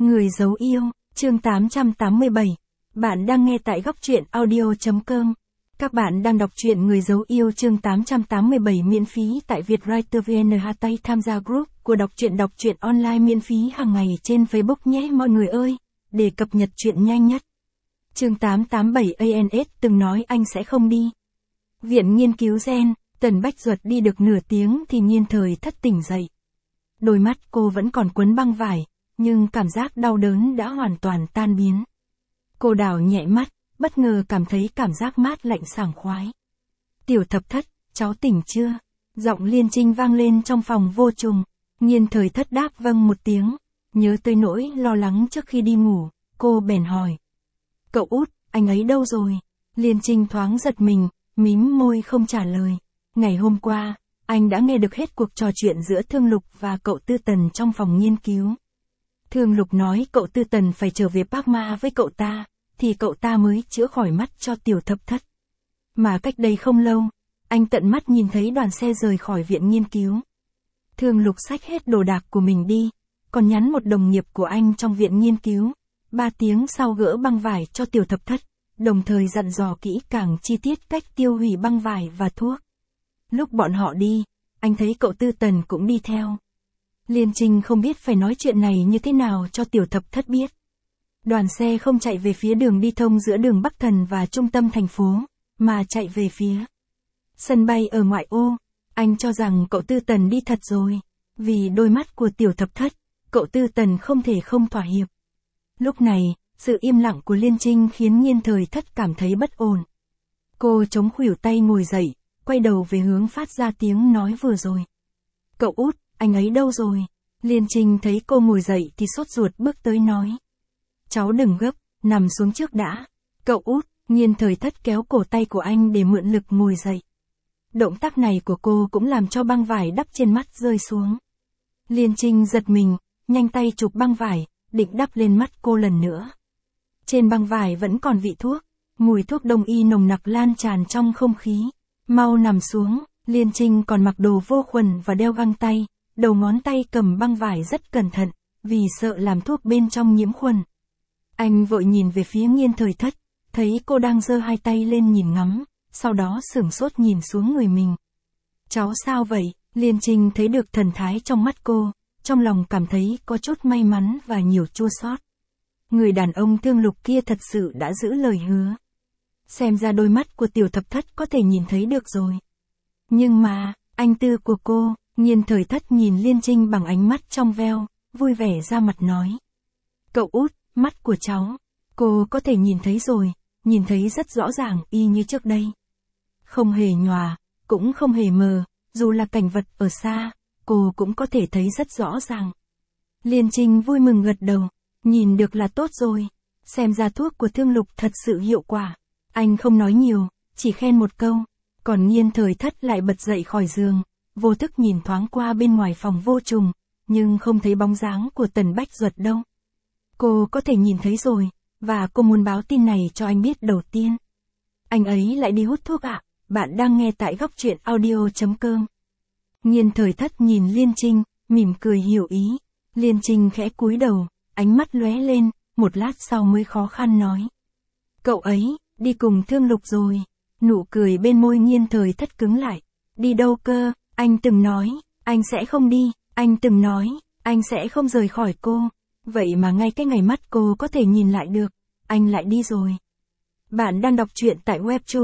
Người giấu yêu, chương 887. Bạn đang nghe tại góc truyện audio.com. Các bạn đang đọc truyện Người giấu yêu chương 887 miễn phí tại Vietwriter VN. Tay tham gia group của đọc truyện online miễn phí hàng ngày trên Facebook nhé mọi người ơi, để cập nhật truyện nhanh nhất. Chương 887 ANS từng nói anh sẽ không đi. Viện nghiên cứu gen, Tần Bách Duật đi được nửa tiếng thì Nhiên Thời Thất tỉnh dậy. Đôi mắt cô vẫn còn quấn băng vải, nhưng cảm giác đau đớn đã hoàn toàn tan biến. Cô đảo nhẹ mắt, bất ngờ cảm thấy cảm giác mát lạnh sảng khoái. Tiểu Thập Thất, cháu tỉnh chưa? Giọng Liên Trinh vang lên trong phòng vô trùng. Nhiên Thời Thất đáp vâng một tiếng. Nhớ tới nỗi lo lắng trước khi đi ngủ, cô bèn hỏi. Cậu út, anh ấy đâu rồi? Liên Trinh thoáng giật mình, mím môi không trả lời. Ngày hôm qua, anh đã nghe được hết cuộc trò chuyện giữa Thương Lục và cậu Tư Tần trong phòng nghiên cứu. Thương Lục nói cậu Tư Tần phải trở về Park Ma với cậu ta, thì cậu ta mới chữa khỏi mắt cho Tiểu Thập Thất. Mà cách đây không lâu, anh tận mắt nhìn thấy đoàn xe rời khỏi viện nghiên cứu. Thương Lục xách hết đồ đạc của mình đi, còn nhắn một đồng nghiệp của anh trong viện nghiên cứu, 3 tiếng sau gỡ băng vải cho Tiểu Thập Thất, đồng thời dặn dò kỹ càng chi tiết cách tiêu hủy băng vải và thuốc. Lúc bọn họ đi, anh thấy cậu Tư Tần cũng đi theo. Liên Trinh không biết phải nói chuyện này như thế nào cho Tiểu Thập Thất biết. Đoàn xe không chạy về phía đường đi thông giữa đường Bắc Thần và trung tâm thành phố, mà chạy về phía sân bay ở ngoại ô. Anh cho rằng cậu Tư Tần đi thật rồi. Vì đôi mắt của Tiểu Thập Thất, cậu Tư Tần không thể không thỏa hiệp. Lúc này, sự im lặng của Liên Trinh khiến Nhiên Thời Thất cảm thấy bất ổn. Cô chống khuỷu tay ngồi dậy, quay đầu về hướng phát ra tiếng nói vừa rồi. Cậu út, anh ấy đâu rồi? Liên Trinh thấy cô ngồi dậy thì sốt ruột bước tới nói. Cháu đừng gấp, nằm xuống trước đã. Cậu út, Nhiên Thời Thất kéo cổ tay của anh để mượn lực ngồi dậy. Động tác này của cô cũng làm cho băng vải đắp trên mắt rơi xuống. Liên Trinh giật mình, nhanh tay chụp băng vải, định đắp lên mắt cô lần nữa. Trên băng vải vẫn còn vị thuốc, mùi thuốc đông y nồng nặc lan tràn trong không khí. Mau nằm xuống, Liên Trinh còn mặc đồ vô khuẩn và đeo găng tay, đầu ngón tay cầm băng vải rất cẩn thận, vì sợ làm thuốc bên trong nhiễm khuẩn. Anh vội nhìn về phía Nhiên Thời Thất, thấy cô đang giơ hai tay lên nhìn ngắm, sau đó sửng sốt nhìn xuống người mình. Cháu sao vậy? Liên Trinh thấy được thần thái trong mắt cô, trong lòng cảm thấy có chút may mắn và nhiều chua xót. Người đàn ông Thương Lục kia thật sự đã giữ lời hứa. Xem ra đôi mắt của Tiểu Thập Thất có thể nhìn thấy được rồi. Nhưng mà, anh tư của cô, Nhiên Thời Thất nhìn Liên Trinh bằng ánh mắt trong veo, vui vẻ ra mặt nói. Cậu út, mắt của cháu, cô có thể nhìn thấy rồi, nhìn thấy rất rõ ràng y như trước đây. Không hề nhòa, cũng không hề mờ, dù là cảnh vật ở xa, cô cũng có thể thấy rất rõ ràng. Liên Trinh vui mừng gật đầu, nhìn được là tốt rồi, xem ra thuốc của Thương Lục thật sự hiệu quả. Anh không nói nhiều, chỉ khen một câu, còn Nhiên Thời Thất lại bật dậy khỏi giường, vô thức nhìn thoáng qua bên ngoài phòng vô trùng, nhưng không thấy bóng dáng của Tần Bách Duật đâu. Cô có thể nhìn thấy rồi, và cô muốn báo tin này cho anh biết đầu tiên. Anh ấy lại đi hút thuốc ạ, bạn đang nghe tại góc truyện audio.com. Nhiên Thời Thất nhìn Liên Trinh, mỉm cười hiểu ý. Liên Trinh khẽ cúi đầu, ánh mắt lóe lên, một lát sau mới khó khăn nói. Cậu ấy, đi cùng Thương Lục rồi. Nụ cười bên môi Nhiên Thời Thất cứng lại. Đi đâu cơ? Anh từng nói, anh sẽ không đi. Anh từng nói, anh sẽ không rời khỏi cô. Vậy mà ngay cái ngày mắt cô có thể nhìn lại được, anh lại đi rồi. Bạn đang đọc truyện tại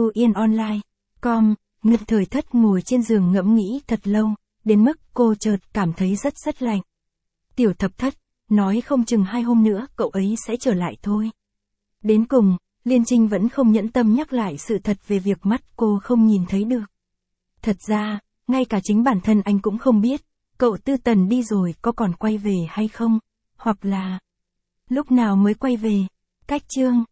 webtoonline.com. Nhiên Thời Thất ngồi trên giường ngẫm nghĩ thật lâu, đến mức cô chợt cảm thấy rất lạnh. Tiểu Thập Thất, nói không chừng 2 hôm nữa cậu ấy sẽ trở lại thôi. Đến cùng, Liên Trinh vẫn không nhẫn tâm nhắc lại sự thật về việc mắt cô không nhìn thấy được. Thật ra, ngay cả chính bản thân anh cũng không biết, cậu Tư Tần đi rồi có còn quay về hay không, hoặc là lúc nào mới quay về. Cách chương